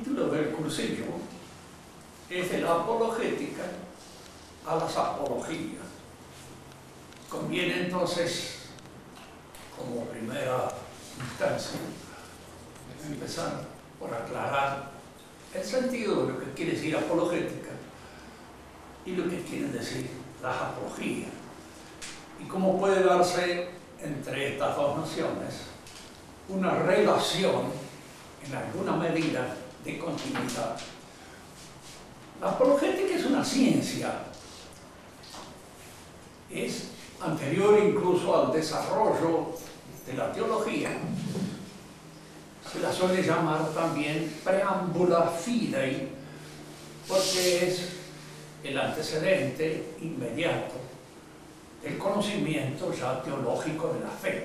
título del cursillo es de la apologética a las apologías. Conviene entonces, como primera instancia, empezar por aclarar el sentido de lo que quiere decir apologética y lo que quieren decir las apologías, y cómo puede darse entre estas dos nociones una relación en alguna medida de continuidad. La apologética es una ciencia, es anterior incluso al desarrollo de la teología. Se la suele llamar también preámbula fidei, porque es el antecedente inmediato del conocimiento ya teológico de la fe.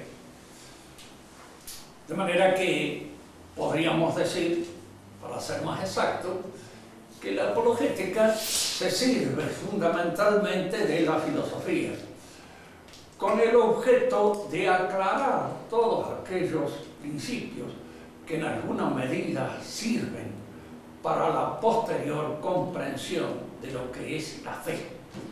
De manera que podríamos decir, para ser más exacto, que la apologética se sirve fundamentalmente de la filosofía, con el objeto de aclarar todos aquellos principios que en alguna medida sirven para la posterior comprensión de lo que es la fe.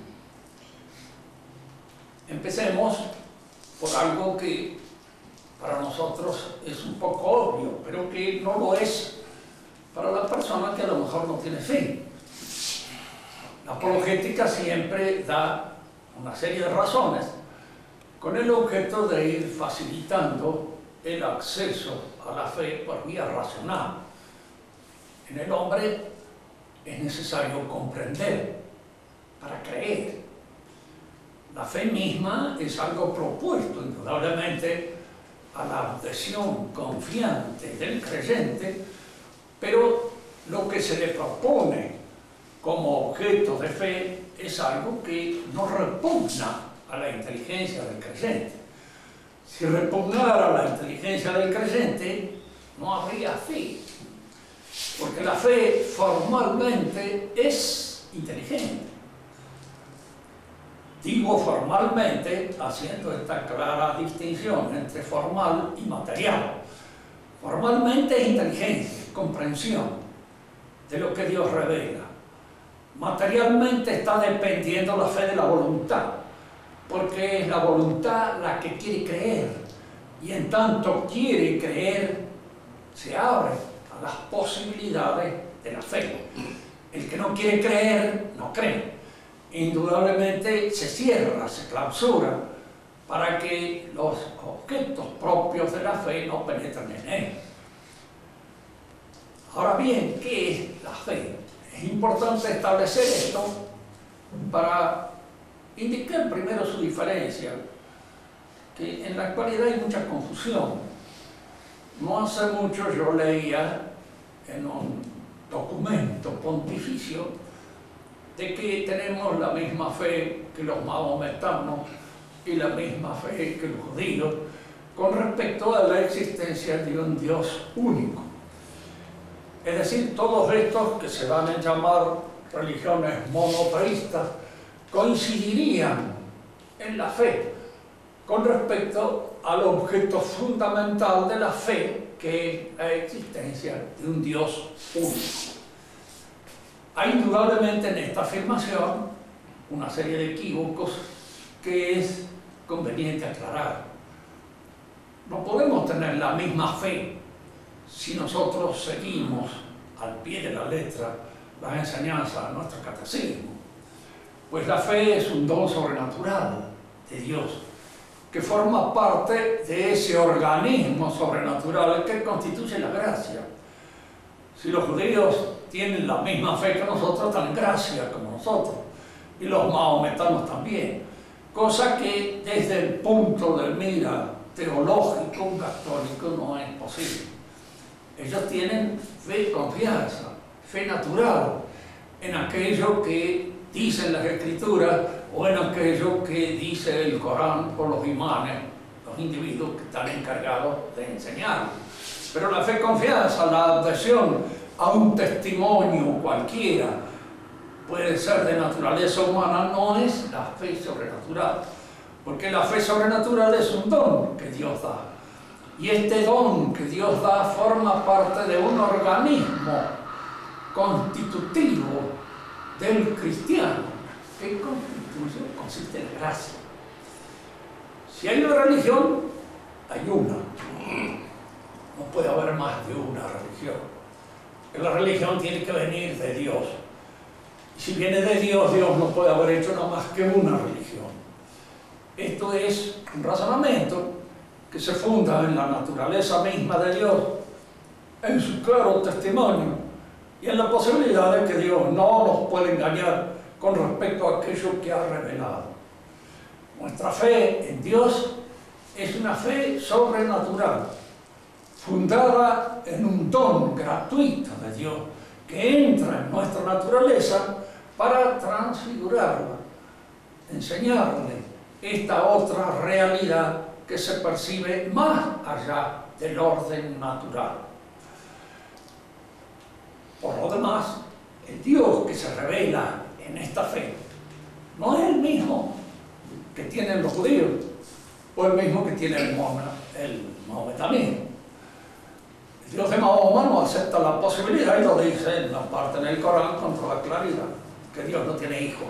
Empecemos por algo que para nosotros es un poco obvio, pero que no lo es para la persona que a lo mejor no tiene fe. La apologética siempre da una serie de razones con el objeto de ir facilitando el acceso a la fe por vía racional. En el hombre es necesario comprender para creer. La fe misma es algo propuesto, indudablemente, a la adhesión confiante del creyente, pero lo que se le propone como objeto de fe es algo que no repugna a la inteligencia del creyente. Si repugnara a la inteligencia del creyente, no habría fe, porque la fe formalmente es inteligente. Digo formalmente, haciendo esta clara distinción entre formal y material. Formalmente es inteligencia, comprensión de lo que Dios revela. Materialmente está dependiendo la fe de la voluntad, porque es la voluntad la que quiere creer, y en tanto quiere creer, se abre a las posibilidades de la fe. El que no quiere creer, no cree. Indudablemente se cierra, se clausura, para que los objetos propios de la fe no penetren en él. Ahora bien, ¿qué es la fe? Es importante establecer esto para indicar primero su diferencia, que en la actualidad hay mucha confusión. No hace mucho yo leía en un documento pontificio de que tenemos la misma fe que los mahometanos y la misma fe que los judíos con respecto a la existencia de un Dios único. Es decir, todos estos que se van a llamar religiones monoteístas coincidirían en la fe con respecto al objeto fundamental de la fe, que es la existencia de un Dios único. Hay indudablemente en esta afirmación una serie de equívocos que es conveniente aclarar. No podemos tener la misma fe si nosotros seguimos al pie de la letra las enseñanzas de nuestro catecismo, pues la fe es un don sobrenatural de Dios que forma parte de ese organismo sobrenatural que constituye la gracia. Si los judíos tienen la misma fe que nosotros, están en gracia como nosotros, y los mahometanos también, cosa que desde el punto de mira teológico católico no es posible. Ellos tienen fe, confianza, fe natural en aquello que dicen las Escrituras o en aquello que dice el Corán por los imanes, los individuos que están encargados de enseñar. Pero la fe, confianza, la adhesión a un testimonio cualquiera, puede ser de naturaleza humana, no es la fe sobrenatural, porque la fe sobrenatural es un don que Dios da, y este don que Dios da forma parte de un organismo constitutivo del cristiano, que consiste en gracia. Si hay una religión, hay una. No puede haber más de una religión. La religión tiene que venir de Dios. Y si viene de Dios, Dios no puede haber hecho nada más que una religión. Esto es un razonamiento que se funda en la naturaleza misma de Dios, en su claro testimonio y en la posibilidad de que Dios no nos puede engañar con respecto a aquello que ha revelado. Nuestra fe en Dios es una fe sobrenatural, fundada en un don gratuito de Dios que entra en nuestra naturaleza para transfigurarla, enseñarle esta otra realidad que se percibe más allá del orden natural. Por lo demás, el Dios que se revela en esta fe no es el mismo que tienen los judíos o el mismo que tiene el mahometanismo. El Dios de Mahoma no acepta la posibilidad, y lo dice en la parte del Corán con toda claridad, que Dios no tiene hijos.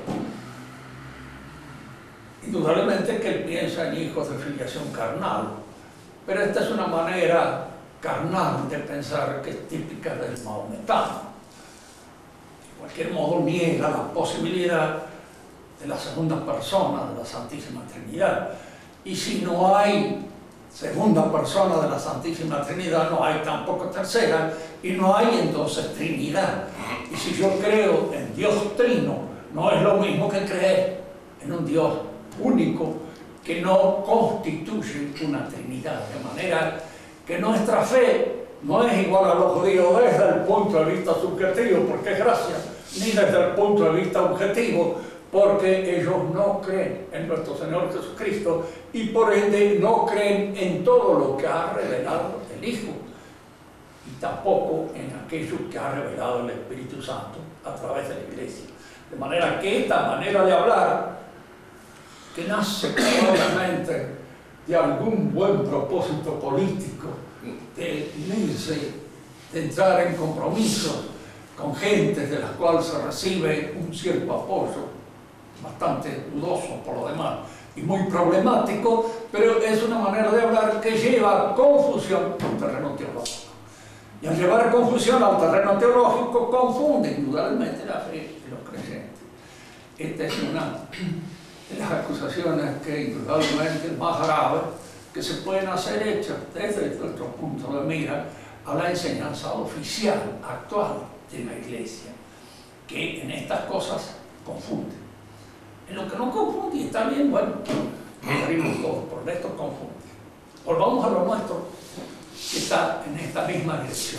Indudablemente que él piensa en hijos de filiación carnal, pero esta es una manera carnal de pensar que es típica del mahometano. De cualquier modo niega la posibilidad de la segunda persona de la Santísima Trinidad. Y si no hay segunda persona de la Santísima Trinidad, no hay tampoco tercera, y no hay entonces Trinidad. Y si yo creo en Dios Trino, no es lo mismo que creer en un Dios único que no constituye una Trinidad, de manera que nuestra fe no es igual a los judíos desde el punto de vista subjetivo, porque es gracia, ni desde el punto de vista objetivo, porque ellos no creen en nuestro Señor Jesucristo y por ende no creen en todo lo que ha revelado el Hijo y tampoco en aquello que ha revelado el Espíritu Santo a través de la Iglesia. De manera que esta manera de hablar, que nace probablemente de algún buen propósito político, de unirse, de entrar en compromisos con gente de las cuales se recibe un cierto apoyo, bastante dudoso por lo demás y muy problemático, pero es una manera de hablar que lleva confusión al terreno teológico. Y al llevar confusión al terreno teológico confunde indudablemente la fe de los creyentes. Esta es una de las acusaciones que indudablemente es más grave que se pueden hacer hechas desde nuestro punto de mira a la enseñanza oficial actual de la Iglesia, que en estas cosas confunde. En lo que no confunde, y está bien, bueno, referimos todos, por esto confunde. Volvamos a lo nuestro, que está en esta misma dirección.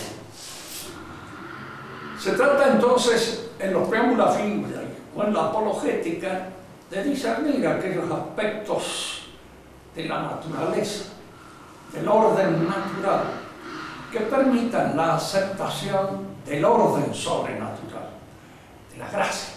Se trata entonces, en los preámbulos fílmicos o en la apologética, de discernir aquellos aspectos de la naturaleza, del orden natural, que permitan la aceptación del orden sobrenatural, de la gracia.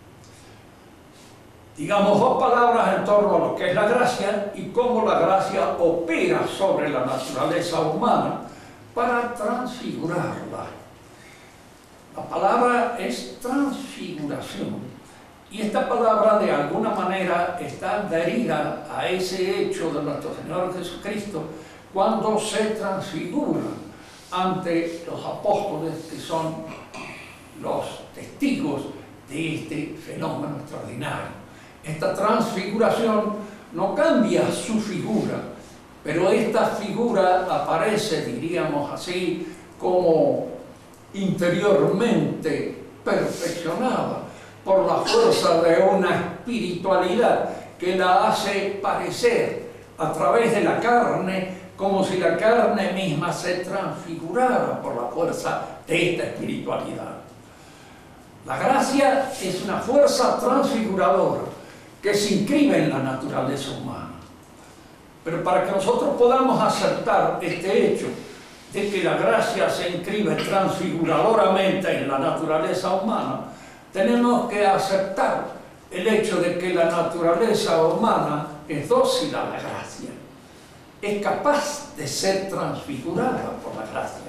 Digamos dos palabras en torno a lo que es la gracia y cómo la gracia opera sobre la naturaleza humana para transfigurarla. La palabra es transfiguración. Y esta palabra de alguna manera está adherida a ese hecho de nuestro Señor Jesucristo cuando se transfigura ante los apóstoles, que son los testigos de este fenómeno extraordinario. Esta transfiguración no cambia su figura, pero esta figura aparece, diríamos así, como interiormente perfeccionada por la fuerza de una espiritualidad que la hace parecer a través de la carne, como si la carne misma se transfigurara por la fuerza de esta espiritualidad. La gracia es una fuerza transfiguradora que se inscribe en la naturaleza humana. Pero para que nosotros podamos aceptar este hecho de que la gracia se inscribe transfiguradoramente en la naturaleza humana, tenemos que aceptar el hecho de que la naturaleza humana es dócil a la gracia, es capaz de ser transfigurada por la gracia,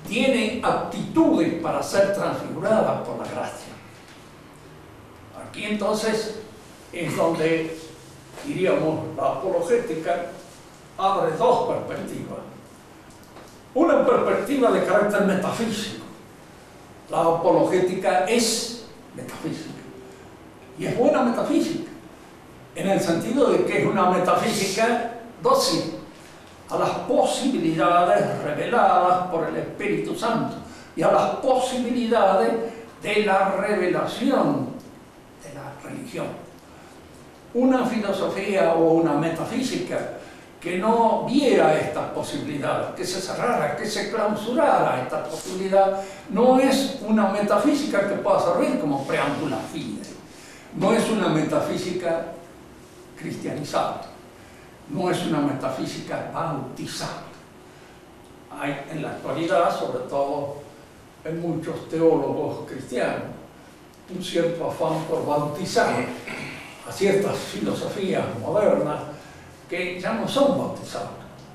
tiene aptitudes para ser transfigurada por la gracia. Aquí entonces es donde, diríamos, la apologética abre dos perspectivas. Una perspectiva de carácter metafísico. La apologética es metafísica. Y es buena metafísica, en el sentido de que es una metafísica dócil a las posibilidades reveladas por el Espíritu Santo y a las posibilidades de la revelación de la religión. Una filosofía o una metafísica que no viera estas posibilidades, que se cerrara, que se clausurara esta posibilidad, no es una metafísica que pueda servir como preámbula fide, no es una metafísica cristianizada, no es una metafísica bautizada. Hay en la actualidad, sobre todo en muchos teólogos cristianos, un cierto afán por bautizar a ciertas filosofías modernas que ya no son bautizadas.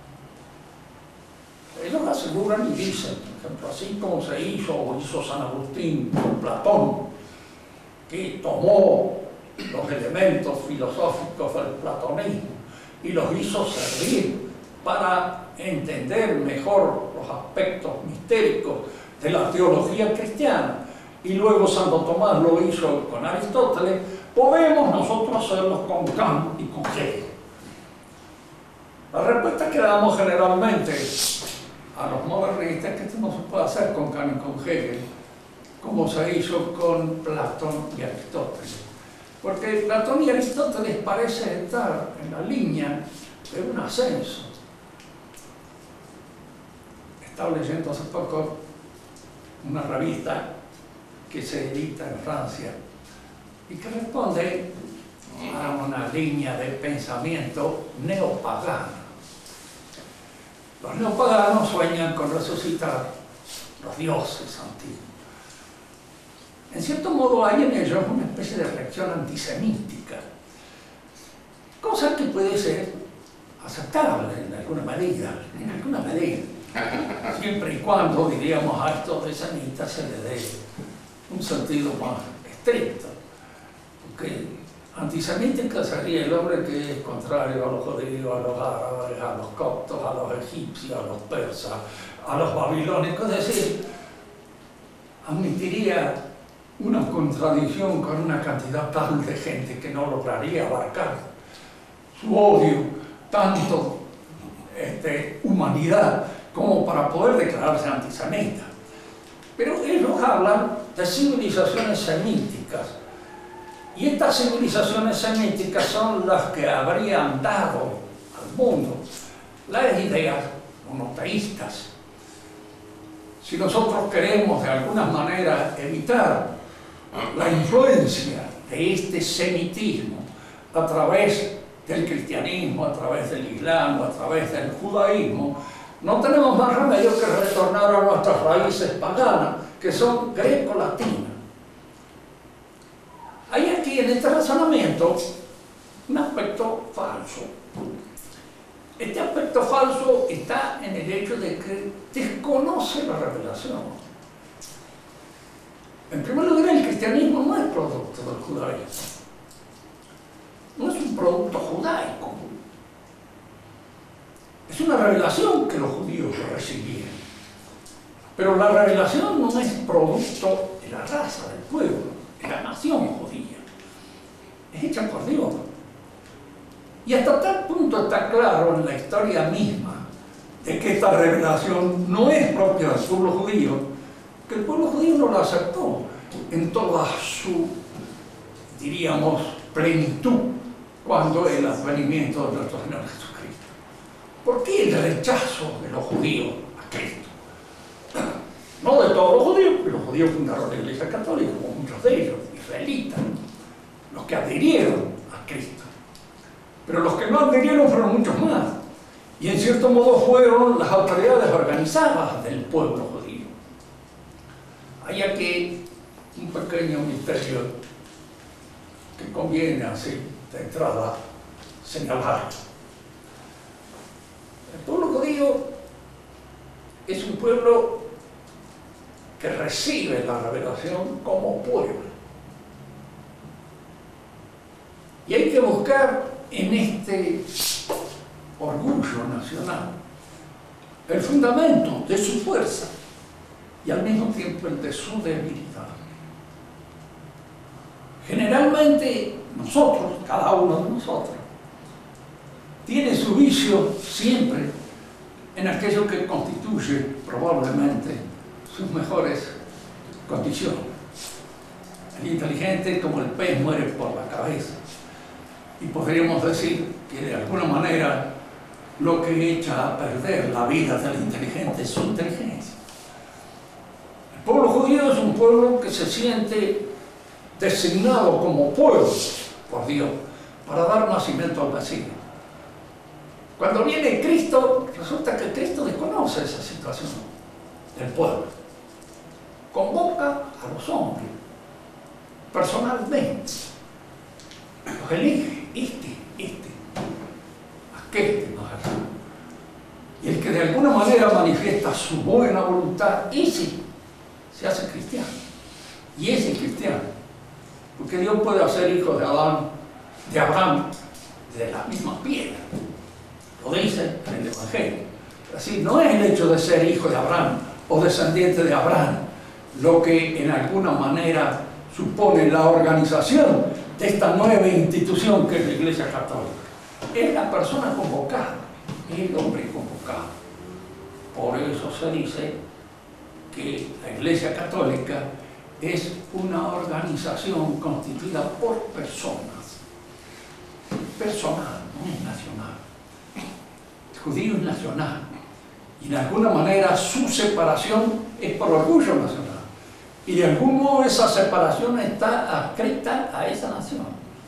Ellos aseguran y dicen, por ejemplo, así como se hizo San Agustín con Platón, que tomó los elementos filosóficos del platonismo y los hizo servir para entender mejor los aspectos mistéricos de la teología cristiana, y luego Santo Tomás lo hizo con Aristóteles, podemos nosotros hacerlo con Kant y con Hegel. La respuesta que damos generalmente a los modernistas es que esto no se puede hacer con Kant y con Hegel, como se hizo con Platón y Aristóteles. Porque Platón y Aristóteles parecen estar en la línea de un ascenso. Estaba leyendo hace poco una revista que se edita en Francia y que responde a una línea de pensamiento neopagano. Los neopaganos sueñan con resucitar los dioses antiguos. En cierto modo hay en ellos una especie de reacción antisemítica, cosa que puede ser aceptable en alguna medida, siempre y cuando, diríamos, a estos antisemitas se le dé un sentido más estricto, porque antisemítica sería el hombre que es contrario a los judíos, a los árabes, a los coptos, a los egipcios, a los persas, a los babilónicos, es decir, admitiría una contradicción con una cantidad tal de gente que no lograría abarcar su odio, tanto humanidad, como para poder declararse antisemita. Pero ellos hablan de civilizaciones semíticas, y estas civilizaciones semíticas son las que habrían dado al mundo las ideas monoteístas. Si nosotros queremos de alguna manera evitar la influencia de este semitismo a través del cristianismo, a través del islam, a través del judaísmo, no tenemos más remedio que retornar a nuestras raíces paganas, que son greco-latinas. Hay aquí en este razonamiento un aspecto falso. Este aspecto falso está en el hecho de que desconoce la revelación. En primer lugar, el cristianismo no es producto del judaísmo. No es un producto judaico. Es una revelación que los judíos recibieron. Pero la revelación no es producto de la raza del pueblo, de la nación judía. Es hecha por Dios. Y hasta tal punto está claro en la historia misma de que esta revelación no es propia del pueblo judío, que el pueblo judío no la aceptó en toda su, diríamos, plenitud cuando el advenimiento de nuestro Señor Jesucristo. ¿Por qué el rechazo de los judíos a Cristo? No de todos los judíos, porque los judíos fundaron la Iglesia Católica, como muchos de ellos, israelitas, los que adhirieron a Cristo. Pero los que no adhirieron fueron muchos más, y en cierto modo fueron las autoridades organizadas del pueblo judío. Hay aquí un pequeño misterio que conviene así de entrada señalar. El pueblo judío es un pueblo que recibe la revelación como pueblo. Y hay que buscar en este orgullo nacional el fundamento de su fuerza y al mismo tiempo el de su debilidad. Generalmente nosotros, cada uno de nosotros, tiene su vicio siempre en aquello que constituye probablemente sus mejores condiciones. El inteligente, como el pez, muere por la cabeza. Y podríamos decir que de alguna manera lo que echa a perder la vida del inteligente es su inteligencia. El pueblo judío es un pueblo que se siente designado como pueblo por Dios para dar nacimiento al Mesías. Cuando viene Cristo, resulta que Cristo desconoce esa situación del pueblo. Convoca a los hombres personalmente, los elige, aquel nos hará. Y el que de alguna manera manifiesta su buena voluntad, ese se hace cristiano. Y ese es cristiano. Porque Dios puede hacer hijos de Abraham, de la misma piedra. Lo dice en el Evangelio. Así, no es el hecho de ser hijo de Abraham o descendiente de Abraham lo que en alguna manera supone la organización de esta nueva institución que es la Iglesia Católica. Es la persona convocada, es el hombre convocado. Por eso se dice que la Iglesia Católica es una organización constituida por personas. Personal, no es nacional. El judío es nacional. Y de alguna manera su separación es por orgullo nacional. Y de algún modo esa separación está adscrita a esa nación.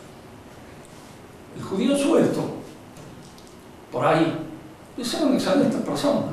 El judío suelto, por ahí, es una excelente persona.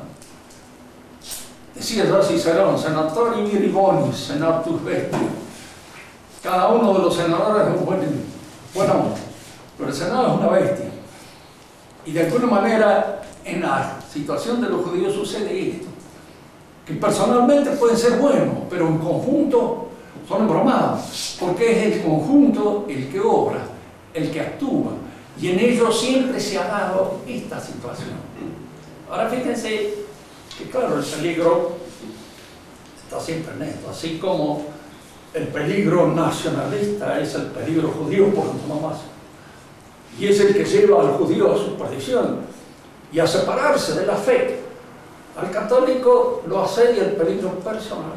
Decía ya Cicerón, senatori viribonis, senatus bestia. Cada uno de los senadores es un buen hombre, pero el senado es una bestia. Y de alguna manera, en la situación de los judíos sucede esto, que personalmente pueden ser buenos, pero en conjunto son embromados, porque es el conjunto el que obra, el que actúa, y en ello siempre se ha dado esta situación. Ahora fíjense que claro, el peligro está siempre en esto, así como el peligro nacionalista es el peligro judío por antonomasia, y es el que lleva al judío a su perdición y a separarse de la fe. Al católico lo asedia el peligro personalista.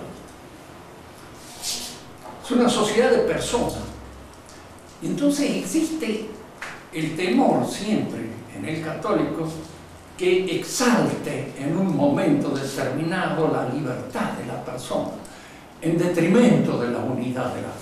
Es una sociedad de personas. Y entonces existe el temor siempre en el católico que exalte en un momento determinado la libertad de la persona en detrimento de la unidad de la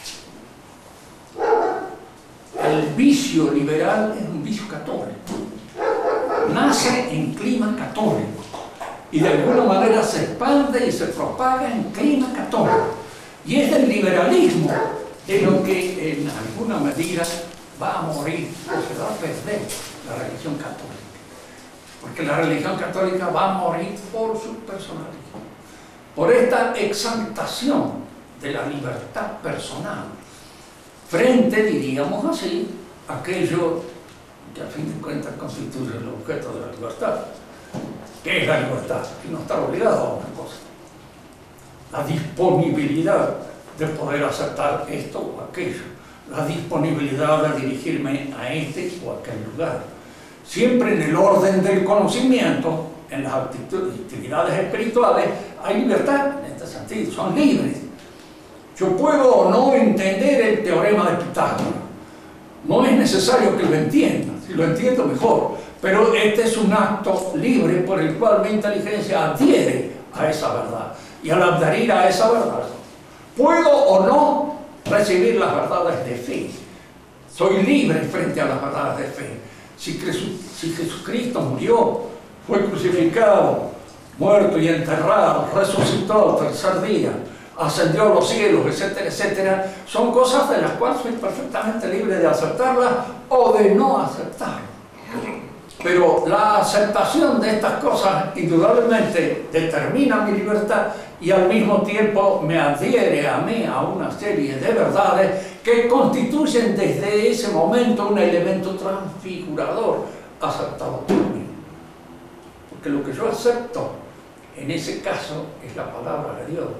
fe. El vicio liberal es un vicio católico. Nace en clima católico y de alguna manera se expande y se propaga en clima católico. Y es el liberalismo de lo que en alguna medida va a morir o se va a perder la religión católica. Porque la religión católica va a morir por su personalidad, por esta exaltación de la libertad personal frente, diríamos así, a aquello que a fin de cuentas constituye el objeto de la libertad. ¿Qué es la libertad? Que no estar obligado a una cosa. La disponibilidad de poder aceptar esto o aquello. La disponibilidad de dirigirme a este o aquel lugar. Siempre en el orden del conocimiento, en las actividades espirituales, hay libertad en este sentido, son libres. Yo puedo o no entender el teorema de Pitágoras. No es necesario que lo entienda, si lo entiendo mejor, pero este es un acto libre por el cual mi inteligencia adhiere a esa verdad. Y al adherir a esa verdad, puedo o no recibir las verdades de fe. Soy libre frente a las verdades de fe. Si Jesucristo murió, fue crucificado, muerto y enterrado, resucitó al tercer día, ascendió a los cielos, etcétera, etcétera, son cosas de las cuales soy perfectamente libre de aceptarlas o de no aceptarlas. Pero la aceptación de estas cosas indudablemente determina mi libertad y al mismo tiempo me adhiere a mí a una serie de verdades que constituyen desde ese momento un elemento transfigurador aceptado por mí. Porque lo que yo acepto en ese caso es la palabra de Dios.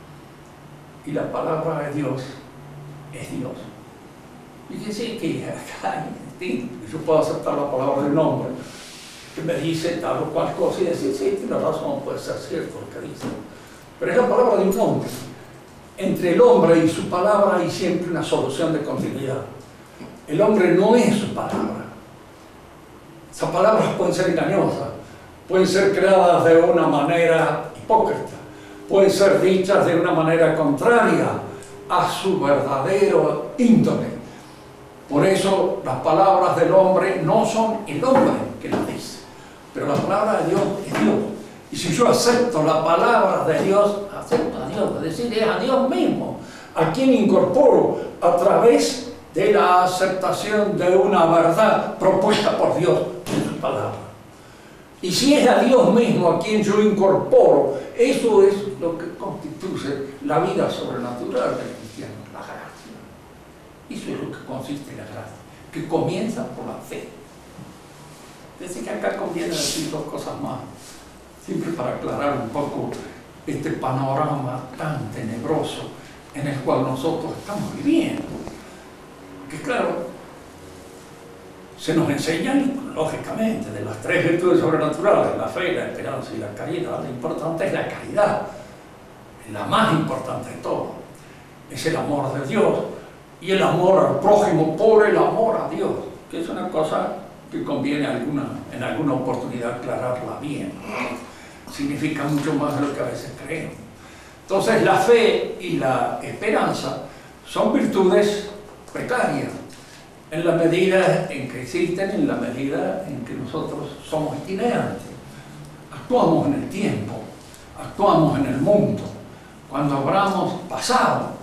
Y la palabra de Dios es Dios. Fíjense que acá yo puedo aceptar la palabra de un hombre que me dice tal o cual cosa y decir, sí, tiene razón, puede ser cierto lo que dice. Pero es la palabra de un hombre. Entre el hombre y su palabra hay siempre una solución de continuidad. El hombre no es su palabra. Esas palabras pueden ser engañosas, pueden ser creadas de una manera hipócrita, pueden ser dichas de una manera contraria a su verdadero índole. Por eso las palabras del hombre no son el hombre que las dice, pero la palabra de Dios es Dios. Y si yo acepto la palabra de Dios, acepto a Dios, es decir, es a Dios mismo, a quien incorporo a través de la aceptación de una verdad propuesta por Dios en su palabra. Y si es a Dios mismo a quien yo incorporo, eso es lo que constituye la vida sobrenatural del cristiano, la gracia. Eso es lo que consiste en la gracia, que comienza por la fe. Es decir, que acá conviene decir dos cosas más, siempre para aclarar un poco este panorama tan tenebroso en el cual nosotros estamos viviendo. Que claro, se nos enseñan, lógicamente, de las tres virtudes sobrenaturales, la fe, la esperanza y la caridad. Lo importante es la caridad, la más importante de todo. Es el amor de Dios y el amor al prójimo por el amor a Dios, que es una cosa que conviene en alguna oportunidad aclararla bien. Significa mucho más de lo que a veces creemos. Entonces, la fe y la esperanza son virtudes precarias, en la medida en que existen, en la medida en que nosotros somos itinerantes. Actuamos en el tiempo, actuamos en el mundo. Cuando habramos pasado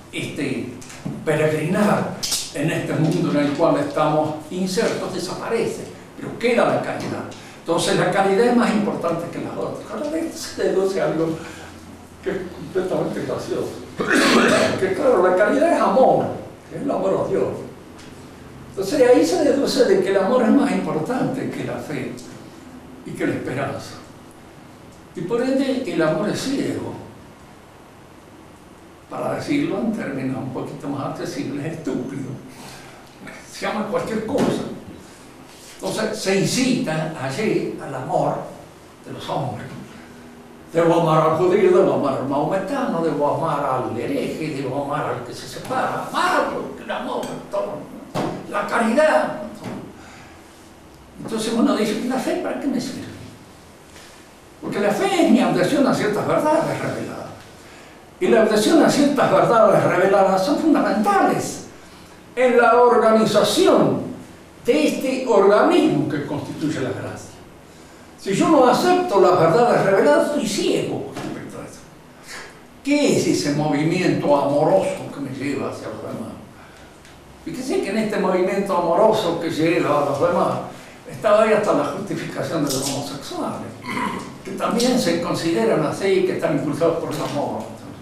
peregrinar en este mundo en el cual estamos insertos, desaparece, pero queda la caridad. Entonces la caridad es más importante que las otras. Cada vez se deduce algo que es completamente gracioso. Que claro, la caridad es amor, es el amor a Dios. Entonces ahí se deduce de que el amor es más importante que la fe y que la esperanza. Y por ende el amor es ciego. Para decirlo en términos un poquito más accesibles, es estúpido. Se llama cualquier cosa. Entonces se incita allí al amor de los hombres. Debo amar al judío, debo amar al maometano, debo amar al hereje, debo amar al que se separa. Amarlo, el amor, todo. La caridad. Entonces uno dice, ¿la fe para qué me sirve? Porque la fe es mi adhesión a ciertas verdades reveladas. Y la adhesión a ciertas verdades reveladas son fundamentales en la organización de este organismo que constituye la gracia. Si yo no acepto las verdades reveladas, soy ciego respecto a eso. ¿Qué es ese movimiento amoroso que me lleva hacia los demás? Fíjense que en este movimiento amoroso que lleva a los demás está ahí hasta la justificación de los homosexuales, que también se consideran así, que están impulsados por el amor.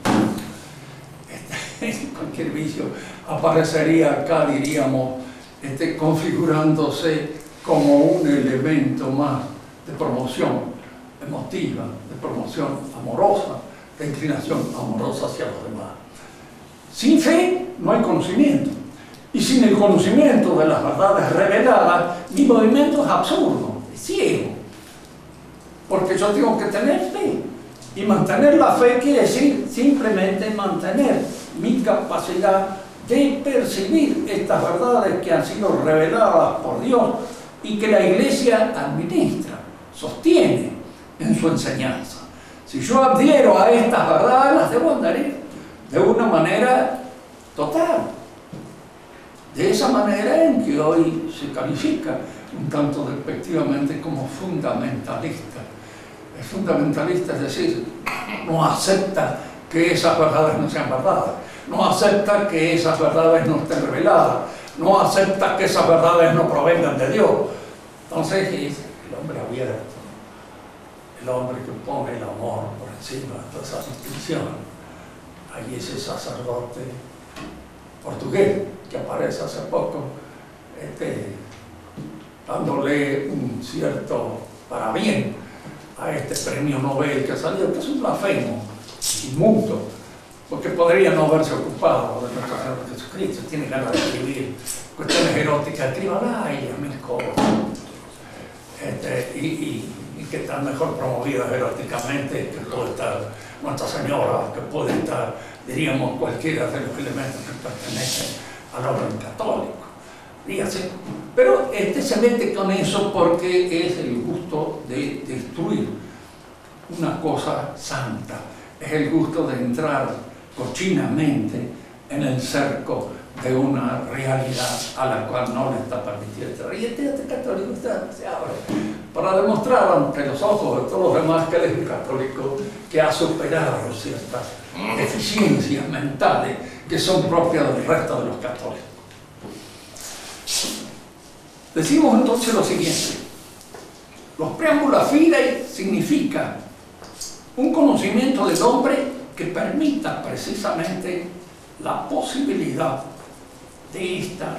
Cualquier vicio aparecería acá, diríamos, configurándose como un elemento más de promoción emotiva, de promoción amorosa, de inclinación amorosa hacia los demás. Sin fe no hay conocimiento. Y sin el conocimiento de las verdades reveladas, mi movimiento es absurdo, es ciego. Porque yo tengo que tener fe. Y mantener la fe quiere decir simplemente mantener mi capacidad de percibir estas verdades que han sido reveladas por Dios y que la Iglesia administra, sostiene en su enseñanza. Si yo adhiero a estas verdades, las debo adherir de una manera total. De esa manera en que hoy se califica un tanto despectivamente como fundamentalista. Es fundamentalista, es decir, no acepta que esas verdades no sean verdades, no acepta que esas verdades no estén reveladas, no acepta que esas verdades no provengan de Dios. Entonces es el hombre abierto, el hombre que pone el amor por encima de toda esa distinción, hay ese sacerdote portugués que aparece hace poco, dándole un cierto parabién a este premio Nobel que ha salido, que es un blasfemo inmundo, porque podría no haberse ocupado de nuestro Señor Jesucristo. Tiene ganas de escribir cuestiones eróticas, escríbala y a mil cosas, y que están mejor promovidas eróticamente, que puede estar Nuestra Señora, que puede estar, diríamos, cualquiera de los elementos que pertenecen al orden católico. Dígase. Pero se mete con eso porque es el gusto de destruir una cosa santa, es el gusto de entrar cochinamente en el cerco de una realidad a la cual no le está permitido entrar. Y este católico se abre para demostrar ante los ojos de todos los demás que él es un católico que ha superado ciertas deficiencias mentales que son propias del resto de los católicos. Decimos entonces lo siguiente: los preámbulos fidei significa un conocimiento del hombre que permita precisamente la posibilidad de esta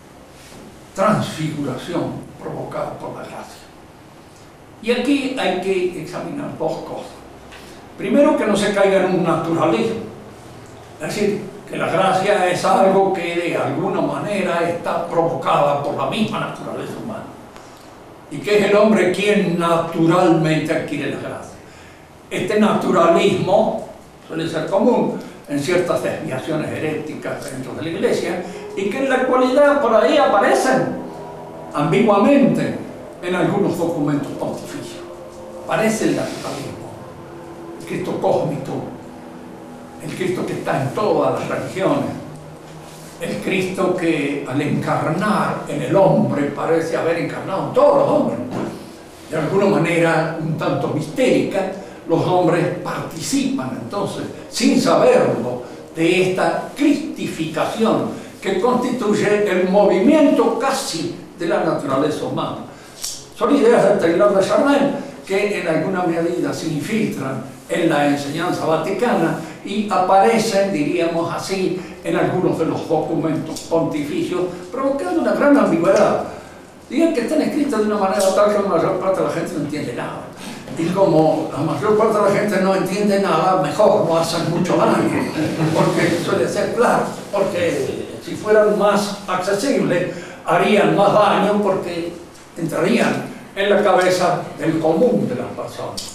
transfiguración provocada por la gracia. Y aquí hay que examinar dos cosas. Primero, que no se caiga en un naturalismo, es decir, que la gracia es algo que de alguna manera está provocada por la misma naturaleza humana y que es el hombre quien naturalmente adquiere la gracia. Este naturalismo suele ser común en ciertas desviaciones heréticas dentro de la Iglesia y que en la actualidad por ahí aparecen ambiguamente en algunos documentos pontificios. Aparece el naturalismo, el Cristo cósmico, el Cristo que está en todas las religiones, el Cristo que al encarnar en el hombre parece haber encarnado en todos los hombres. De alguna manera un tanto mistérica, los hombres participan entonces, sin saberlo, de esta cristificación que constituye el movimiento casi de la naturaleza humana. Son ideas de Taylor de Chardin que en alguna medida se infiltran en la enseñanza vaticana y aparecen, diríamos así, en algunos de los documentos pontificios, provocando una gran ambigüedad. Digan que están escritos de una manera tal que la mayor parte de la gente no entiende nada. Y como la mayor parte de la gente no entiende nada, mejor no hacen mucho daño, porque suele ser claro, porque si fueran más accesibles, harían más daño porque entrarían en la cabeza del común de las personas.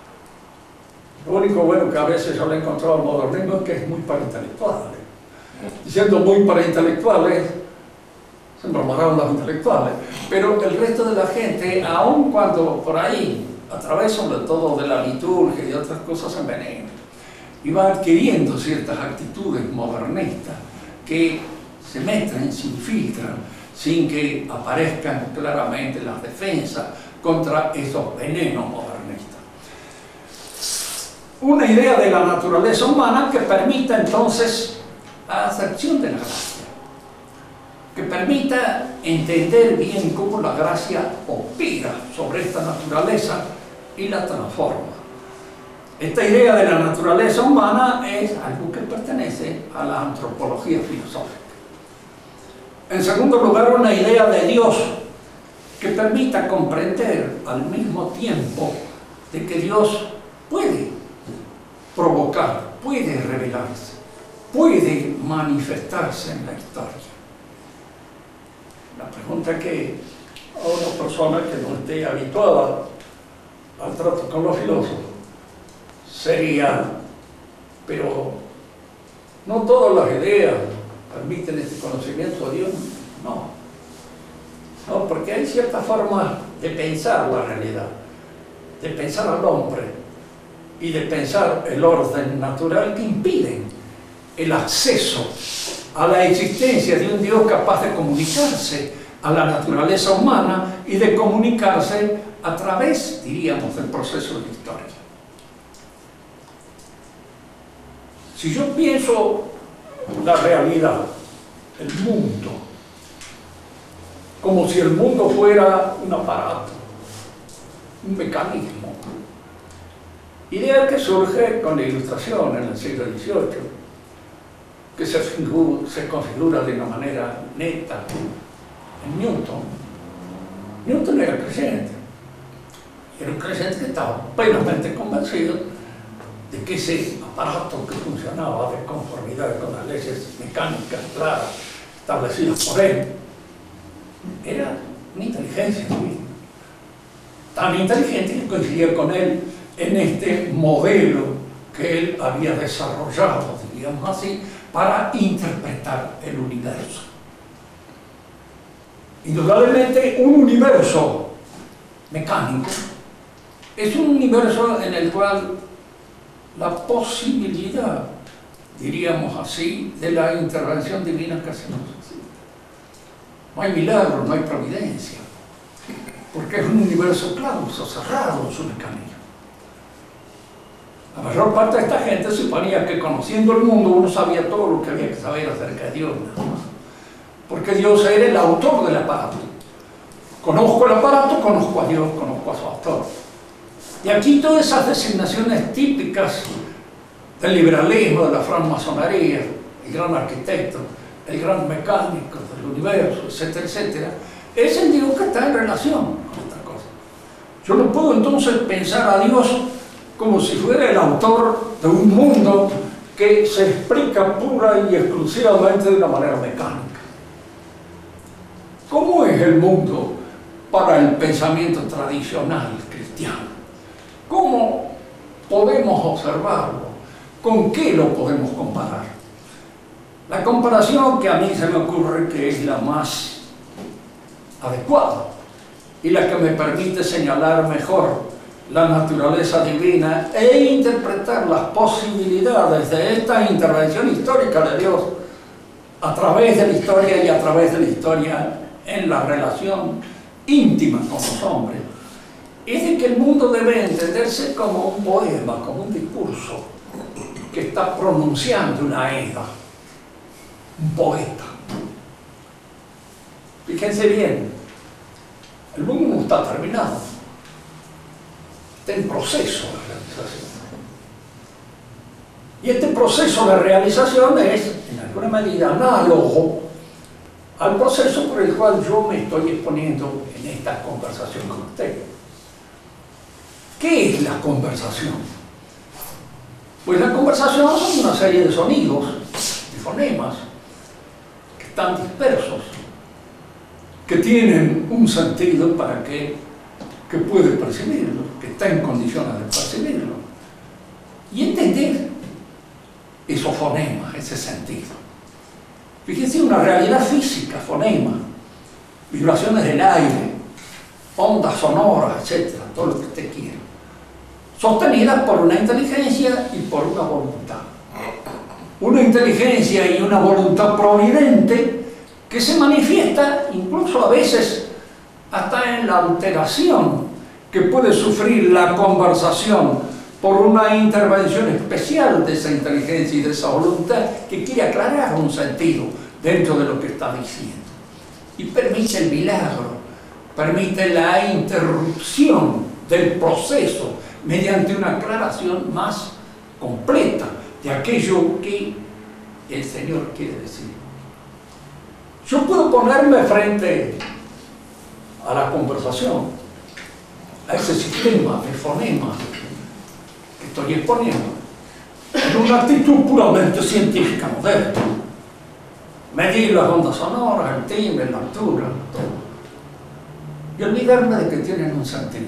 Lo único bueno que a veces yo le he encontrado al modernismo es que es muy para intelectuales. Y siendo muy para intelectuales, se embromaron los intelectuales. Pero el resto de la gente, aun cuando por ahí, a través sobre todo de la liturgia y de otras cosas, se envenenan y va adquiriendo ciertas actitudes modernistas que se meten, se infiltran, sin que aparezcan claramente las defensas contra esos venenos modernistas. Una idea de la naturaleza humana que permita entonces la acepción de la gracia, que permita entender bien cómo la gracia opera sobre esta naturaleza y la transforma. Esta idea de la naturaleza humana es algo que pertenece a la antropología filosófica. En segundo lugar, una idea de Dios que permita comprender al mismo tiempo de que Dios puede provocar, puede revelarse, puede manifestarse en la historia. La pregunta que a una persona que no esté habituada al trato con los filósofos sería: pero no todas las ideas permiten este conocimiento de Dios. No, porque hay ciertas formas de pensar la realidad, de pensar al hombre y de pensar el orden natural que impiden el acceso a la existencia de un Dios capaz de comunicarse a la naturaleza humana y de comunicarse a través, diríamos, del proceso de la historia. Si yo pienso la realidad, el mundo, como si el mundo fuera un aparato, un mecanismo, Idea que surge con la Ilustración en el siglo XVIII, que se configura de una manera neta en Newton. Newton era creyente. Era un creyente que estaba plenamente convencido de que ese aparato que funcionaba de conformidad con las leyes mecánicas claras establecidas por él era una inteligencia divina. Tan inteligente que coincidía con él en este modelo que él había desarrollado, digamos así, para interpretar el universo. Indudablemente, un universo mecánico es un universo en el cual la posibilidad, diríamos así, de la intervención divina casi no existe. No hay milagro, no hay providencia, porque es un universo clauso, cerrado en su mecánica. La mayor parte de esta gente suponía que conociendo el mundo uno sabía todo lo que había que saber acerca de Dios, nada más. Porque Dios era el autor del aparato. Conozco el aparato, conozco a Dios, conozco a su autor. Y aquí todas esas designaciones típicas del liberalismo, de la francmasonería, el gran arquitecto, el gran mecánico del universo, etcétera, etcétera, es el Dios que está en relación con esta cosa. Yo no puedo entonces pensar a Dios como si fuera el autor de un mundo que se explica pura y exclusivamente de una manera mecánica. ¿Cómo es el mundo para el pensamiento tradicional cristiano? ¿Cómo podemos observarlo? ¿Con qué lo podemos comparar? La comparación que a mí se me ocurre que es la más adecuada y la que me permite señalar mejor la naturaleza divina e interpretar las posibilidades de esta intervención histórica de Dios a través de la historia y a través de la historia en la relación íntima con los hombres, es de que el mundo debe entenderse como un poema, como un discurso que está pronunciando una Aida, un poeta. Fíjense bien, el mundo no está terminado, está en proceso de realización. Y este proceso de realización es, en alguna medida, análogo al proceso por el cual yo me estoy exponiendo en esta conversación con usted. ¿Qué es la conversación? Pues la conversación son una serie de sonidos, de fonemas, que están dispersos, que tienen un sentido para que puede percibirlo, que está en condiciones de percibirlo, y entender esos fonemas, ese sentido. Fíjense, una realidad física, fonema, vibraciones del aire, ondas sonoras, etcétera, todo lo que usted quiera, sostenidas por una inteligencia y por una voluntad. Una inteligencia y una voluntad providente que se manifiesta incluso a veces hasta en la alteración que puede sufrir la conversación por una intervención especial de esa inteligencia y de esa voluntad que quiere aclarar un sentido dentro de lo que está diciendo. Y permite el milagro, permite la interrupción del proceso mediante una aclaración más completa de aquello que el Señor quiere decir. Yo puedo ponerme frente a la conversación, a ese sistema de fonemas que estoy exponiendo, en una actitud puramente científica moderna. Medir las ondas sonoras, el timbre, la altura, todo. Y olvidarme de que tienen un sentido.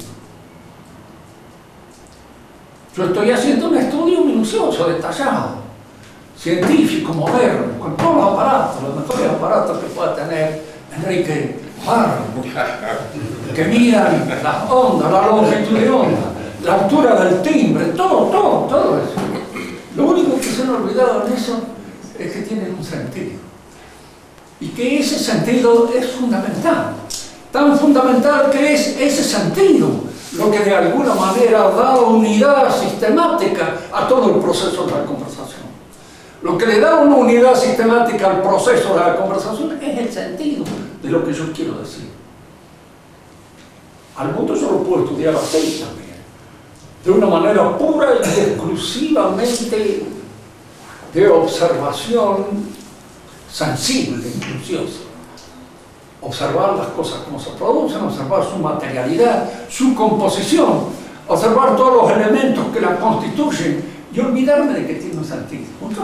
Yo estoy haciendo un estudio minucioso, detallado, científico, moderno, con todos los aparatos, los mejores aparatos que pueda tener Enrique Parra, que midan las ondas, la longitud de onda, la altura del timbre, todo eso. Lo único que se han olvidado en eso es que tienen un sentido. Y que ese sentido es fundamental. Tan fundamental que es ese sentido lo que de alguna manera da unidad sistemática a todo el proceso de la conversación. Lo que le da una unidad sistemática al proceso de la conversación es el sentido de lo que yo quiero decir. Al mundo yo lo puedo estudiar así también, de una manera pura y exclusivamente de observación sensible, minuciosa. Observar las cosas como se producen, observar su materialidad, su composición, observar todos los elementos que la constituyen y olvidarme de que tiene un sentido.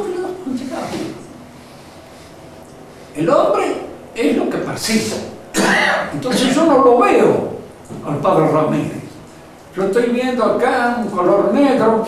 El hombre es lo que percibe. Entonces yo no lo veo al padre Ramírez. Yo estoy viendo acá un color negro,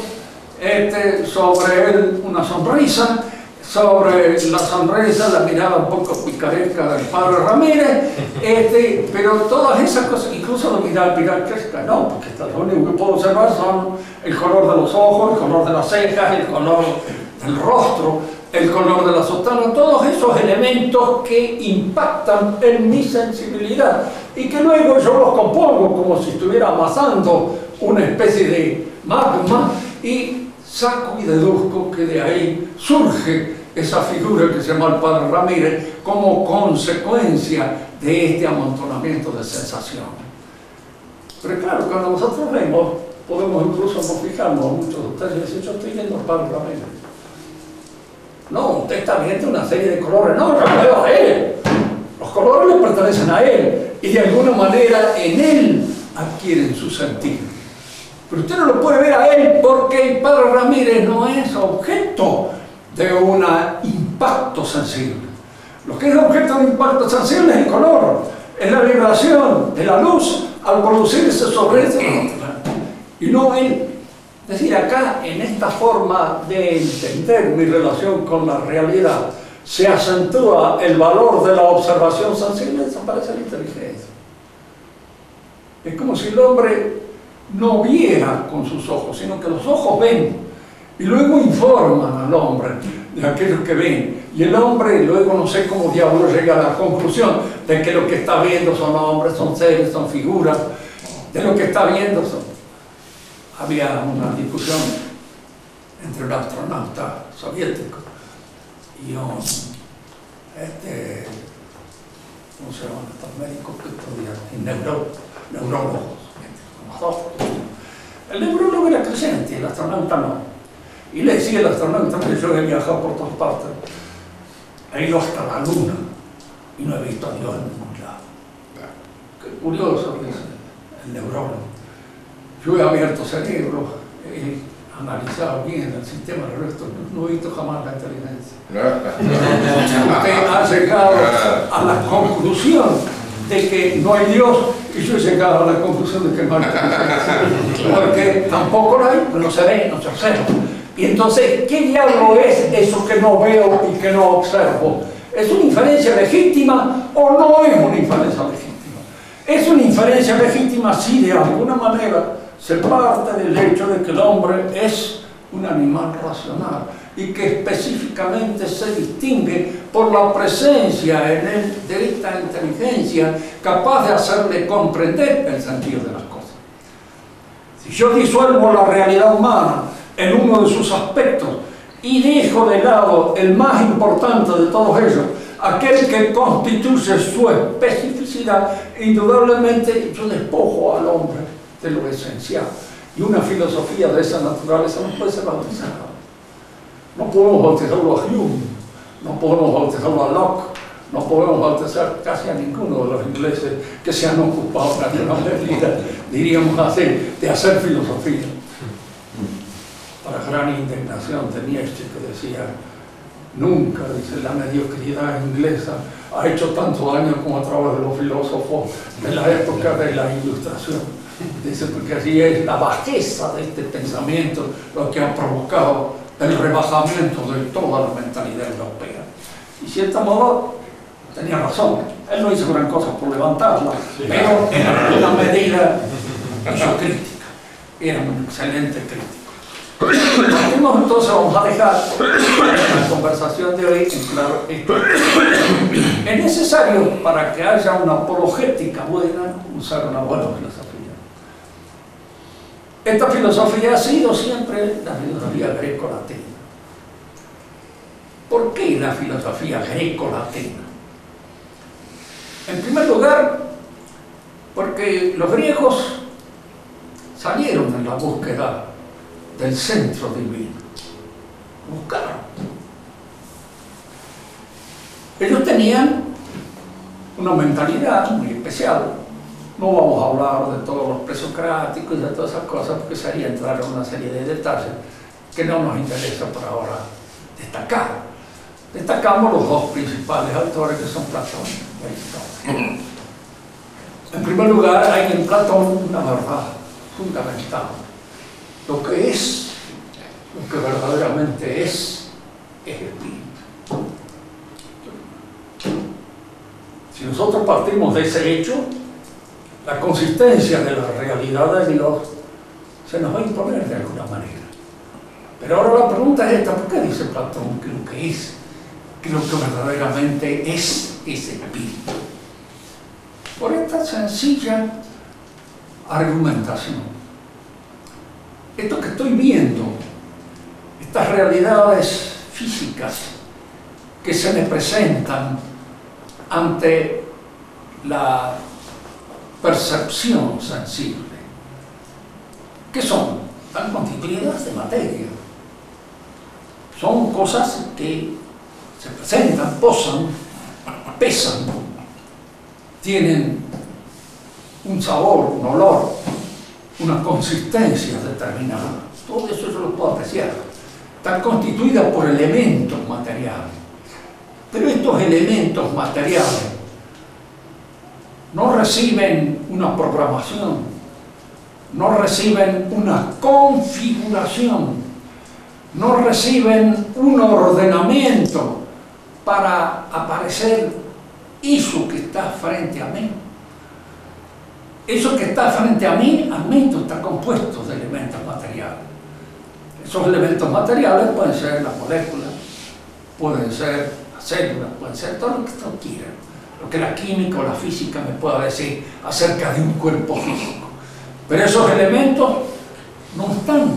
sobre él una sonrisa, sobre la sonrisa la mirada un poco picaresca del padre Ramírez, pero todas esas cosas, incluso la mirada picaresca no, porque lo único que puedo observar son el color de los ojos, el color de las cejas, el color del rostro, el color de la sotana, todos esos elementos que impactan en mi sensibilidad y que luego yo los compongo como si estuviera amasando una especie de magma y saco y deduzco que de ahí surge esa figura que se llama el padre Ramírez como consecuencia de este amontonamiento de sensaciones. Pero claro, cuando nosotros vemos, podemos incluso nos fijarnos, muchos de ustedes dicen, yo estoy viendo al padre Ramírez. No, usted está viendo una serie de colores. No, yo lo veo a él. Los colores le pertenecen a él y de alguna manera en él adquieren su sentido. Pero usted no lo puede ver a él porque el padre Ramírez no es objeto de un impacto sensible. Lo que es objeto de impacto sensible es el color, es la vibración de la luz al producirse sobre ese, y no él. Es decir, acá en esta forma de entender mi relación con la realidad se acentúa el valor de la observación sensible y desaparece la inteligencia. Es como si el hombre no viera con sus ojos, sino que los ojos ven y luego informan al hombre de aquellos que ven. Y el hombre luego no sé cómo diablos llega a la conclusión de que lo que está viendo son hombres, son seres, son figuras, de lo que está viendo son... Había una discusión entre un astronauta soviético y un, ¿cómo se llaman estos médicos que estudian? Neurólogos. El neurólogo era creyente y el astronauta no. Y le decía el astronauta que yo he viajado por todas partes, he ido hasta la luna y no he visto a Dios en ningún lado. Qué curioso, dice el neurólogo. Yo he abierto cerebro, he analizado bien el sistema nervioso, no he visto jamás la inteligencia. Usted ha llegado a la conclusión de que no hay Dios y yo he llegado a la conclusión de que no hay inteligencia. Porque tampoco lo hay, no se ve, no se observa. Y entonces, ¿qué diablo es eso que no veo y que no observo? ¿Es una inferencia legítima o no es una inferencia legítima? Es una inferencia legítima si de alguna manera se parte del hecho de que el hombre es un animal racional y que específicamente se distingue por la presencia en él de esta inteligencia capaz de hacerle comprender el sentido de las cosas. Si yo disuelvo la realidad humana en uno de sus aspectos y dejo de lado el más importante de todos ellos, aquel que constituye su especificidad, indudablemente yo despojo al hombre de lo esencial. Y una filosofía de esa naturaleza no puede ser bautizada. No podemos bautizarlo a Hume, no podemos bautizarlo a Locke, no podemos bautizar casi a ninguno de los ingleses que se han ocupado en alguna medida, diríamos así, de hacer filosofía. Para gran indignación de Nietzsche, que decía, nunca, dice, la mediocridad inglesa ha hecho tanto daño como a través de los filósofos de la época de la Ilustración. Dice, porque así es la bajeza de este pensamiento lo que ha provocado el rebajamiento de toda la mentalidad europea. Y cierto modo tenía razón. Él no hizo gran cosa por levantarla, pero en alguna medida hizo crítica. Era un excelente crítico. Entonces vamos a dejar la conversación de hoy en claro esto. Es necesario, para que haya una apologética buena, usar una buena filosofía. Esta filosofía ha sido siempre la filosofía greco-latina. ¿Por qué la filosofía greco-latina? En primer lugar, porque los griegos salieron en la búsqueda del centro divino. Buscaron. Ellos tenían una mentalidad muy especial. No vamos a hablar de todos los presocráticos y de todas esas cosas porque sería entrar en una serie de detalles que no nos interesa por ahora destacar. Destacamos los dos principales autores que son Platón y Aristóteles. En primer lugar, hay en Platón una verdad fundamental. Lo que es, lo que verdaderamente es espíritu. Si nosotros partimos de ese hecho, la consistencia de la realidad de Dios se nos va a imponer de alguna manera. Pero ahora la pregunta es esta: ¿por qué dice Platón que lo que es, que lo que verdaderamente es espíritu? Por esta sencilla argumentación. Esto que estoy viendo, estas realidades físicas que se me presentan ante la percepción sensible, ¿qué son? Están constituidas de materia. Son cosas que se presentan, posan, pesan, tienen un sabor, un olor, una consistencia determinada. Todo eso yo lo puedo apreciar. Están constituidas por elementos materiales. Pero estos elementos materiales no reciben una programación, no reciben una configuración, no reciben un ordenamiento para aparecer eso que está frente a mí. Eso que está frente a mí, admito, está compuesto de elementos materiales. Esos elementos materiales pueden ser la molécula, pueden ser las células, pueden ser todo lo que usted quiera, lo que la química o la física me pueda decir acerca de un cuerpo físico. Pero esos elementos no están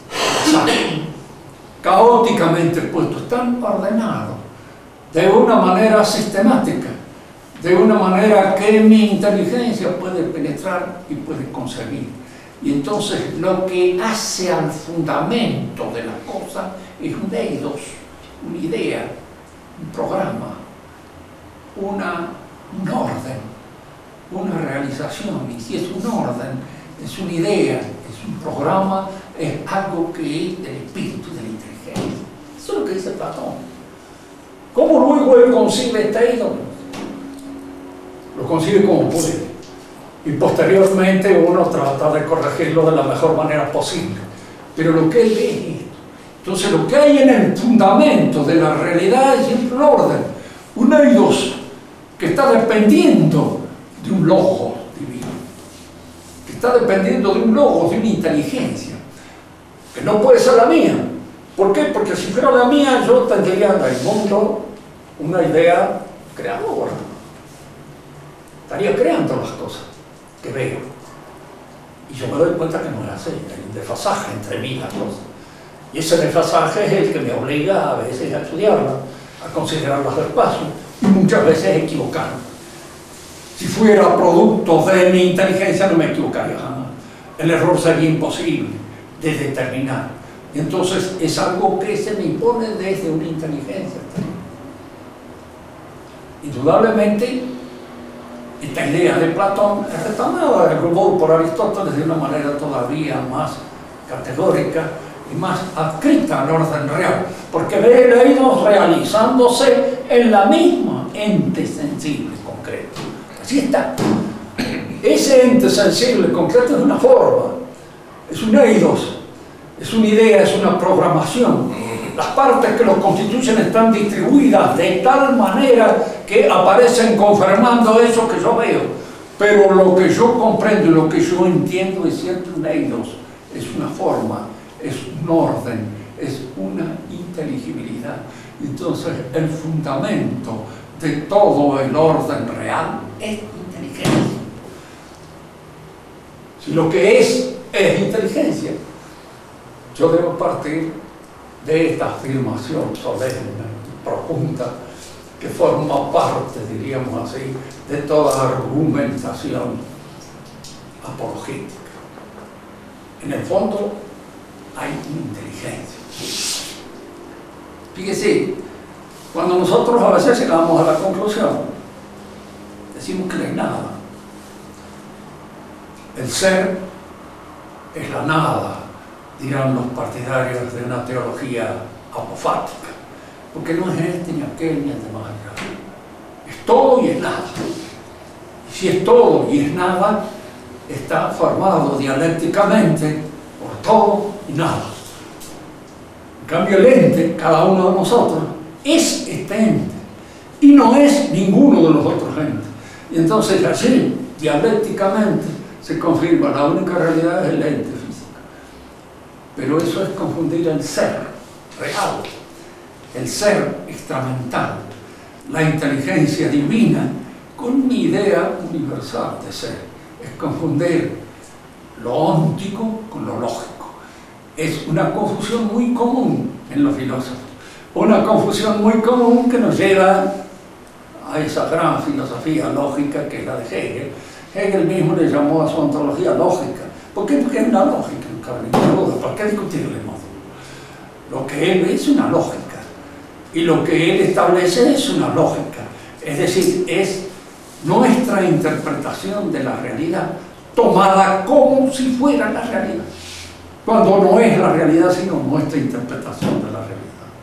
caóticamente puestos, están ordenados de una manera sistemática, de una manera que mi inteligencia puede penetrar y puede conseguir. Y entonces lo que hace al fundamento de la cosa es un eidos, una idea, un programa, un orden, una realización. Y si es un orden, es una idea, es un programa, es algo que es del espíritu, de la inteligencia. Eso es lo que dice Platón. ¿Cómo luego él concibe este eidos? Lo concibe como puede. Y posteriormente uno trata de corregirlo de la mejor manera posible. Pero lo que él ve es esto. Entonces lo que hay en el fundamento de la realidad es siempre un orden, un eidos que está dependiendo de un logos divino, que está dependiendo de un logos, de una inteligencia, que no puede ser la mía. ¿Por qué? Porque si fuera la mía yo tendría en el mundo una idea creadora. Estaría creando las cosas que veo. Y yo me doy cuenta que no es así. Hay un desfasaje entre mí y las cosas. Y ese desfasaje es el que me obliga a veces a estudiarlas, a considerarlas despacio y muchas veces equivocarme. Si fuera producto de mi inteligencia no me equivocaría jamás. El error sería imposible de determinar. Y entonces es algo que se me impone desde una inteligencia. Indudablemente, esta idea de Platón es retomada del rumor por Aristóteles de una manera todavía más categórica y más adscrita al orden real, porque ve el eidos realizándose en la misma ente sensible concreto. Así está. Ese ente sensible concreto es una forma, es un eidos, es una idea, es una programación. Las partes que lo constituyen están distribuidas de tal manera que aparecen confirmando eso que yo veo. Pero lo que yo comprendo y lo que yo entiendo es siempre un eidos, es una forma, es un orden, es una inteligibilidad. Entonces el fundamento de todo el orden real es inteligencia. Si lo que es inteligencia, yo debo partir de esta afirmación solemne, profunda, que forma parte, diríamos así, de toda argumentación apologética. en el fondo hay una inteligencia. Fíjese, cuando nosotros a veces llegamos a la conclusión, decimos que no hay nada. El ser es la nada, dirán los partidarios de una teología apofática, porque no es este ni aquel ni el demás. Es todo y es nada. Y si es todo y es nada, está formado dialécticamente por todo y nada. En cambio, el ente, cada uno de nosotros, es este ente y no es ninguno de los otros entes. Y entonces allí, dialécticamente, se confirma la única realidad es el ente físico. Pero eso es confundir el ser real, el ser extramental, la inteligencia divina con una idea universal de ser. Es confundir lo óntico con lo lógico. Es una confusión muy común en los filósofos. Una confusión muy común que nos lleva a esa gran filosofía lógica que es la de Hegel. Hegel mismo le llamó a su ontología lógica. ¿Por qué? Porque es una lógica, no cabe ninguna duda. ¿Para qué discutirle modo? Lo que él ve es una lógica. Y lo que él establece es una lógica. Es decir, es nuestra interpretación de la realidad tomada como si fuera la realidad, cuando no es la realidad sino nuestra interpretación de la realidad.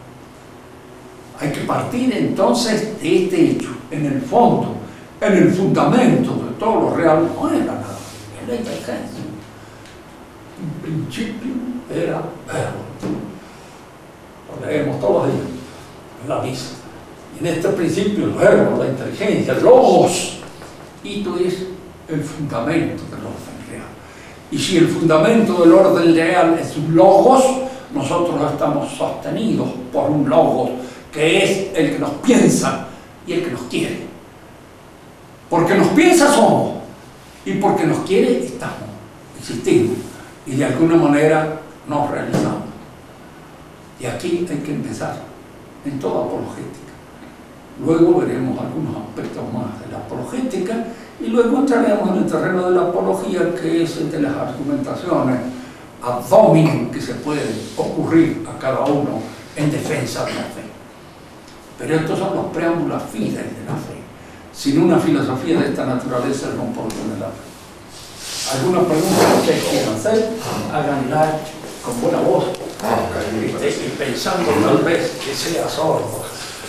Hay que partir entonces de este hecho. En el fondo, en el fundamento de todo lo real no es la nada, es la inteligencia. En principio era verbo. Lo leemos todos los días en la misa. Y en este principio el verbo, la inteligencia, el logos, esto es el fundamento del orden real. Y si el fundamento del orden real es un logos, nosotros estamos sostenidos por un logos que es el que nos piensa y el que nos quiere. Porque nos piensa somos y porque nos quiere estamos, existimos y de alguna manera nos realizamos. Y aquí hay que empezar en toda apologética. Luego veremos algunos aspectos más de la apologética y luego entraremos en el terreno de la apología, que es el de las argumentaciones ad hominem que se pueden ocurrir a cada uno en defensa de la fe. Pero estos son los preámbulos fides de la fe. Sin una filosofía de esta naturaleza no podemos tener la fe. ¿Alguna pregunta que ustedes quieran hacer? Háganla con buena voz y pensando tal vez que sea sordo.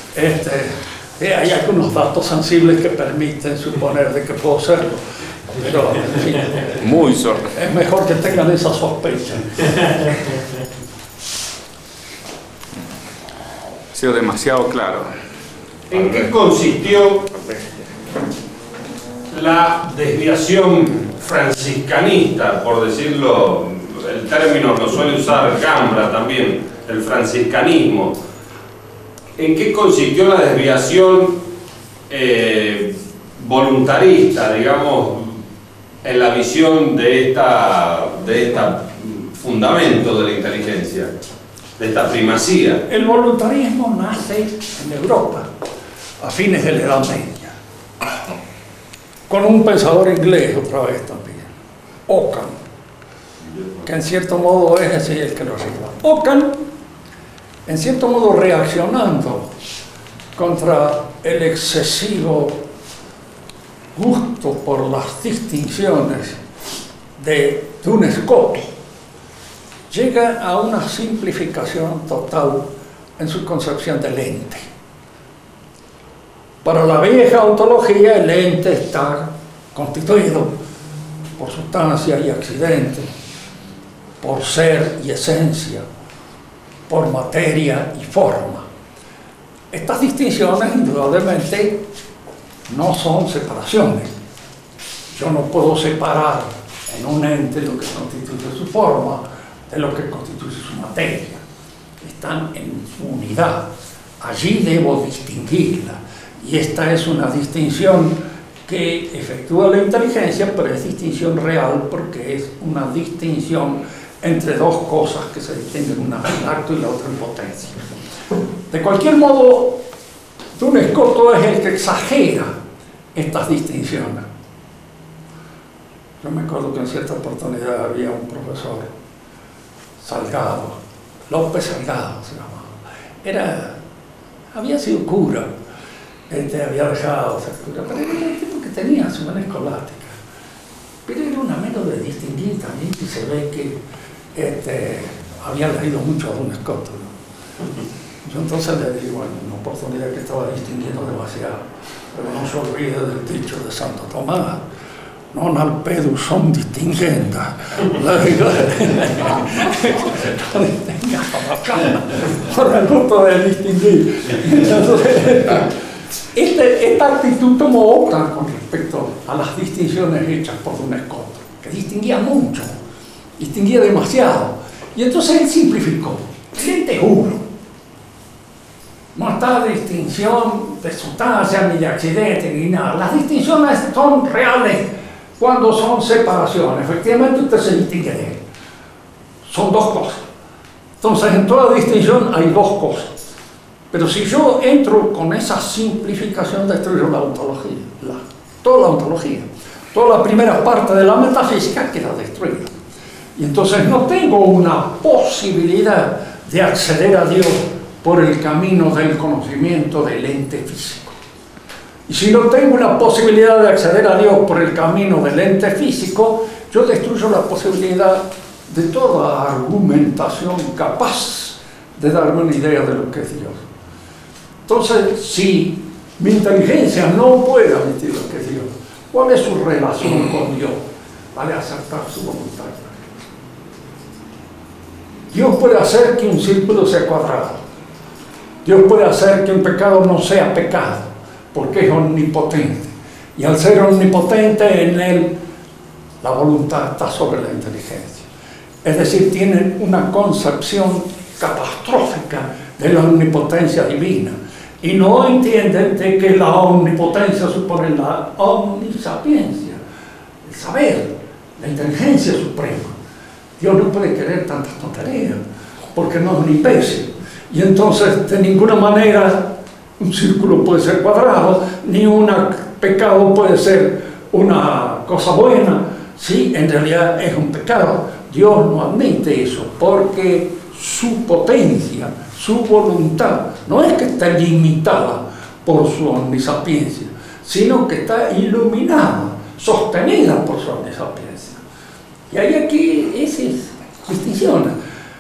Hay algunos datos sensibles que permiten suponer de que puedo serlo, pero en fin, muy sordo. Es mejor que tengan esa sospecha. Ha sido demasiado claro. ¿En qué consistió la desviación franciscanista, por decirlo, el término lo suele usar Gambra también, el franciscanismo? ¿En qué consistió la desviación voluntarista, digamos, en la visión de esta fundamento de la inteligencia, de esta primacía? El voluntarismo nace en Europa a fines de la Edad Media, con un pensador inglés otra vez también, Ockham, que en cierto modo es así el que lo arriba. Ockham, en cierto modo reaccionando contra el excesivo gusto por las distinciones de Duns Scotus, llega a una simplificación total en su concepción del ente. Para la vieja ontología, el ente está constituido por sustancia y accidente, por ser y esencia, por materia y forma. Estas distinciones, indudablemente, no son separaciones. Yo no puedo separar en un ente lo que constituye su forma de lo que constituye su materia. Están en su unidad. Allí debo distinguirla. Y esta es una distinción que efectúa la inteligencia, pero es distinción real porque es una distinción entre dos cosas que se distinguen, una en acto y la otra en potencia. De cualquier modo, Duns Scotus es el que exagera estas distinciones. Yo me acuerdo que en cierta oportunidad había un profesor Salgado, López Salgado se llamaba. Había sido cura, había dejado ser cura, pero era un tipo que tenía su buena escolástica. Pero era una menos de distinguir también, y se ve que había leído mucho a Duns Scotus, ¿no? Yo entonces le digo, bueno, una oportunidad que estaba distinguiendo demasiado, pero no se olvide del dicho de Santo Tomás, non al pedus son distinguenda. Le digo, no distingamos acá, por el gusto de distinguir. Entonces, esta actitud tomó otra con respecto a las distinciones hechas por Duns Scotus, que distinguía mucho, distinguía demasiado, y entonces él simplificó. Él te juro, no está distinción de sustancia ni de accidente ni nada. Las distinciones son reales cuando son separaciones. Efectivamente usted se distingue de él. Son dos cosas. Entonces en toda distinción hay dos cosas. Pero si yo entro con esa simplificación, destruyo la ontología, toda la ontología. Toda la primera parte de la metafísica queda destruida. Y entonces no tengo una posibilidad de acceder a Dios por el camino del conocimiento del ente físico. Y si no tengo una posibilidad de acceder a Dios por el camino del ente físico, yo destruyo la posibilidad de toda argumentación capaz de darme una idea de lo que es Dios. Entonces, si mi inteligencia no puede admitir lo que es Dios, ¿cuál es su relación con Dios? Vale aceptar su voluntad. Dios puede hacer que un círculo sea cuadrado. Dios puede hacer que un pecado no sea pecado, porque es omnipotente. Y al ser omnipotente, en él la voluntad está sobre la inteligencia. Es decir, tienen una concepción catastrófica de la omnipotencia divina. Y no entienden de que la omnipotencia supone la omnisapiencia, el saber, la inteligencia suprema. Dios no puede querer tantas tonterías, porque no es omnipresente. Y entonces, de ninguna manera, un círculo puede ser cuadrado, ni un pecado puede ser una cosa buena. Sí, en realidad es un pecado. Dios no admite eso, porque su potencia, su voluntad, no es que esté limitada por su omnisapiencia, sino que está iluminada, sostenida por su omnisapiencia. Y hay aquí esas distinciones.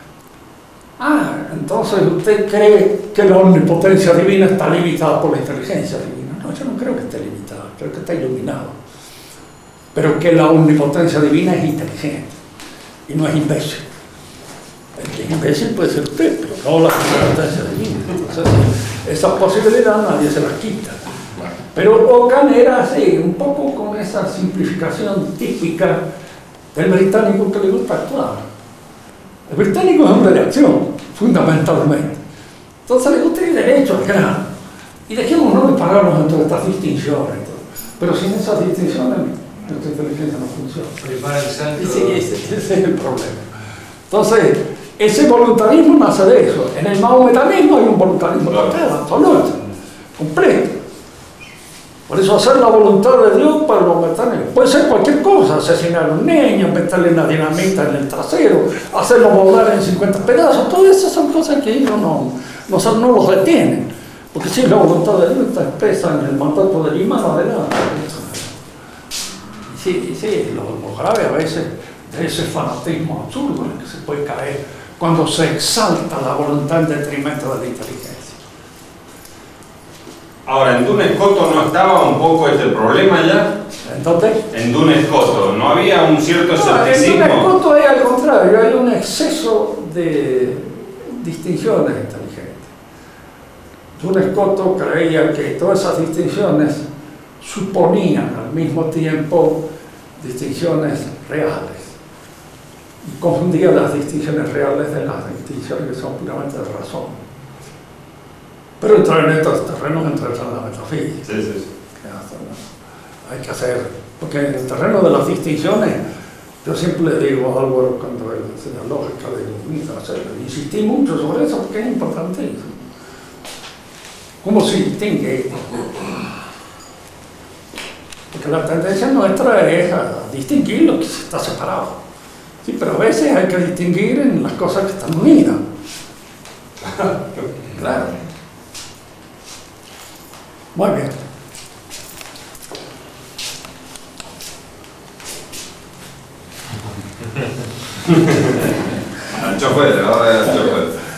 Entonces usted cree que la omnipotencia divina está limitada por la inteligencia divina. No, yo no creo que esté limitada, creo que está iluminado. Pero que la omnipotencia divina es inteligente y no es imbécil. El que es imbécil puede ser usted, pero no la omnipotencia divina. Entonces, esa posibilidad nadie se la quita. Pero Ockham era así, un poco con esa simplificación típica del británico que le gusta actuar. El británico es hombre de acción, fundamentalmente. Entonces le gusta ir derecho al grano. Y dejémonos de pararnos entre estas distinciones. Pero sin esas distinciones, nuestra inteligencia no funciona. Prepara el santo. Ese es el problema. Entonces, ese voluntarismo nace de eso. En el mahometanismo hay un voluntarismo total, absoluto, completo. Por eso hacer la voluntad de Dios para los mahometanos puede ser cualquier cosa: asesinar a un niño, meterle una dinamita en el trasero, hacerlo volar en 50 pedazos. Todas esas son cosas que ellos no los detienen, porque si la voluntad de Dios está expresa en el mandato del imán, adelante. Sí, lo grave a veces de ese fanatismo absurdo en el que se puede caer cuando se exalta la voluntad en detrimento de la inteligencia. Ahora, en Duns Scotus no estaba un poco este problema ya. Entonces, En Duns Scotus no había un cierto escepticismo. En Duns Scotus es al contrario, hay un exceso de distinciones inteligentes. Duns Scotus creía que todas esas distinciones suponían al mismo tiempo distinciones reales, y confundía las distinciones reales de las distinciones que son puramente de razón. Pero entrar en estos terrenos entra en la metafísica. Sí. Hay que hacer, porque en el terreno de las distinciones, yo siempre le digo a Álvaro cuando él hace la lógica de insistí mucho sobre eso porque es importantísimo. ¿Cómo se distingue? Porque la tendencia nuestra es a distinguir lo que está separado. Sí, pero a veces hay que distinguir en las cosas que están unidas. Claro. Muy bien. Ancho fuerte, ahora ancho fuerte.